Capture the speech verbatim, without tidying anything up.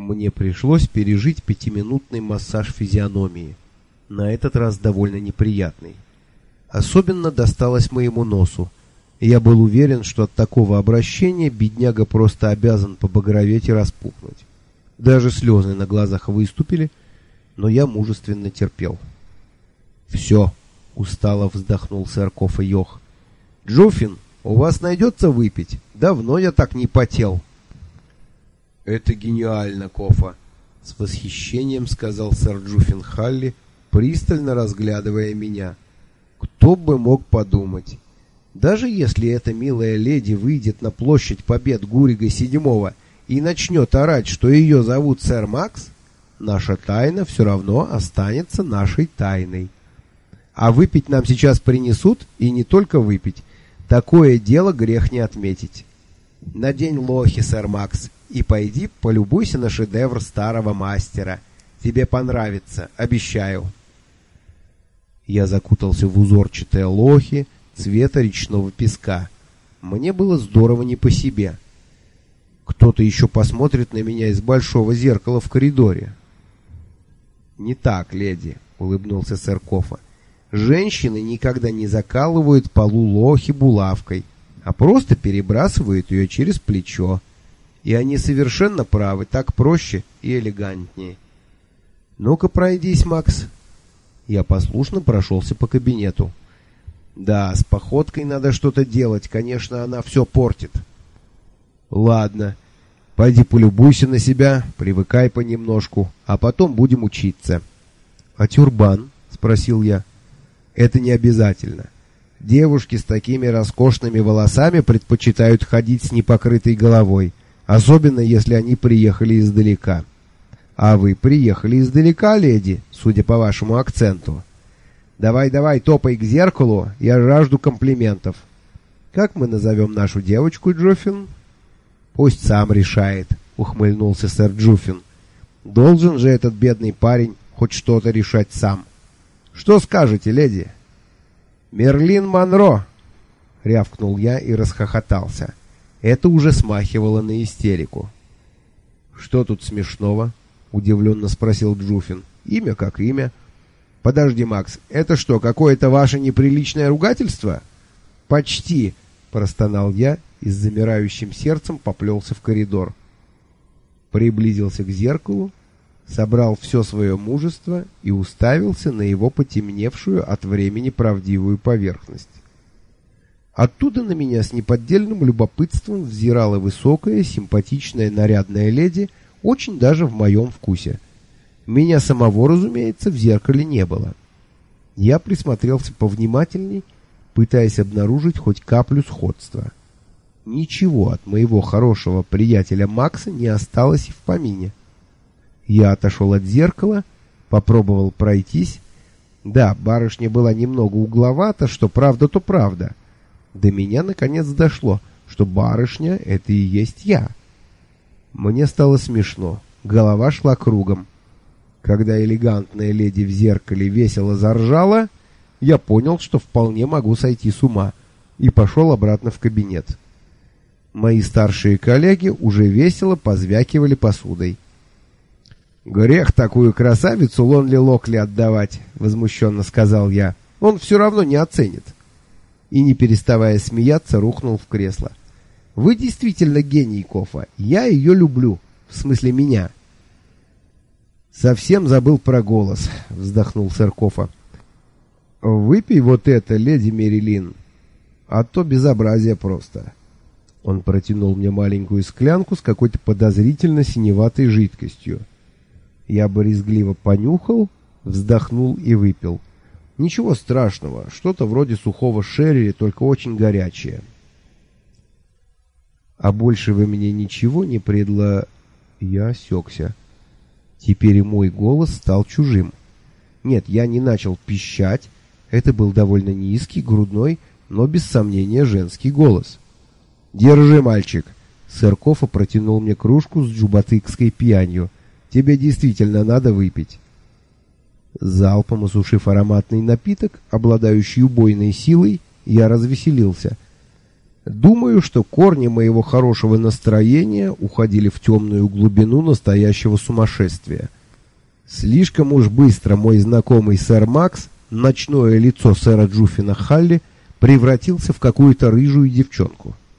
Мне пришлось пережить пятиминутный массаж физиономии, на этот раз довольно неприятный. Особенно досталось моему носу, и я был уверен, что от такого обращения бедняга просто обязан побагроветь и распухнуть. Даже слезы на глазах выступили, но я мужественно терпел. «Все», — устало вздохнул сэр Кофа Йох. «Джуффин, у вас найдется выпить? Давно я так не потел». «Это гениально, Кофа», — с восхищением сказал сэр Джуффин Халли, пристально разглядывая меня. «Кто бы мог подумать? Даже если эта милая леди выйдет на площадь Побед Гурига седьмого и начнет орать, что ее зовут сэр Макс, наша тайна все равно останется нашей тайной. А выпить нам сейчас принесут, и не только выпить. Такое дело грех не отметить. Надень лохи, сэр Макс, и пойди полюбуйся на шедевр старого мастера. Тебе понравится, обещаю». Я закутался в узорчатые лохи цвета речного песка. Мне было здорово не по себе. Кто-то еще посмотрит на меня из большого зеркала в коридоре. «Не так, леди», — улыбнулся сэр Кофа. «Женщины никогда не закалывают полу лохи булавкой, а просто перебрасывают ее через плечо. И они совершенно правы, так проще и элегантнее. Ну-ка, пройдись, Макс». Я послушно прошелся по кабинету. Да, с походкой надо что-то делать, конечно, она все портит. Ладно, пойди полюбуйся на себя, привыкай понемножку, а потом будем учиться. А тюрбан? Спросил я. Это не обязательно. Девушки с такими роскошными волосами предпочитают ходить с непокрытой головой, особенно если они приехали издалека. А вы приехали издалека, леди, судя по вашему акценту. Давай-давай, топай к зеркалу, я жажду комплиментов. Как мы назовем нашу девочку, Джуффин? Пусть сам решает, ухмыльнулся сэр Джуффин. Должен же этот бедный парень хоть что-то решать сам. Что скажете, леди? Мерлин Монро, рявкнул я и расхохотался. Это уже смахивало на истерику. Что тут смешного? Удивленно спросил Джуффин. Имя как имя. Подожди, Макс, это что, какое-то ваше неприличное ругательство? Почти, простонал я и с замирающим сердцем поплелся в коридор. Приблизился к зеркалу, собрал все свое мужество и уставился на его потемневшую от времени правдивую поверхность. Оттуда на меня с неподдельным любопытством взирала высокая, симпатичная, нарядная леди, очень даже в моем вкусе. Меня самого, разумеется, в зеркале не было. Я присмотрелся повнимательней, пытаясь обнаружить хоть каплю сходства. Ничего от моего хорошего приятеля Макса не осталось и в помине. Я отошел от зеркала, попробовал пройтись. Да, барышня была немного угловата, что правда, то правда. До меня наконец дошло, что барышня — это и есть я. Мне стало смешно, голова шла кругом. Когда элегантная леди в зеркале весело заржала, я понял, что вполне могу сойти с ума, и пошел обратно в кабинет. Мои старшие коллеги уже весело позвякивали посудой. «Грех такую красавицу Лонли Локли отдавать», — возмущенно сказал я. «Он все равно не оценит». И, не переставая смеяться, рухнул в кресло. «Вы действительно гений, Кофа. Я ее люблю. В смысле меня». «Совсем забыл про голос», — вздохнул сэр Кофа. «Выпей вот это, леди Мерилин, а то безобразие просто». Он протянул мне маленькую склянку с какой-то подозрительно синеватой жидкостью. Я брезгливо понюхал, вздохнул и выпил. Ничего страшного, что-то вроде сухого шерри, только очень горячее. А больше вы мне ничего не предла... Я осекся. Теперь и мой голос стал чужим. Нет, я не начал пищать. Это был довольно низкий, грудной, но без сомнения женский голос. «Держи, мальчик!» Сэр Кофа протянул мне кружку с джубатыкской пьянью. «Тебе действительно надо выпить». Залпом осушив ароматный напиток, обладающий убойной силой, я развеселился. Думаю, что корни моего хорошего настроения уходили в темную глубину настоящего сумасшествия. Слишком уж быстро мой знакомый сэр Макс, ночное лицо сэра Джуффина Халли, превратился в какую-то рыжую девчонку.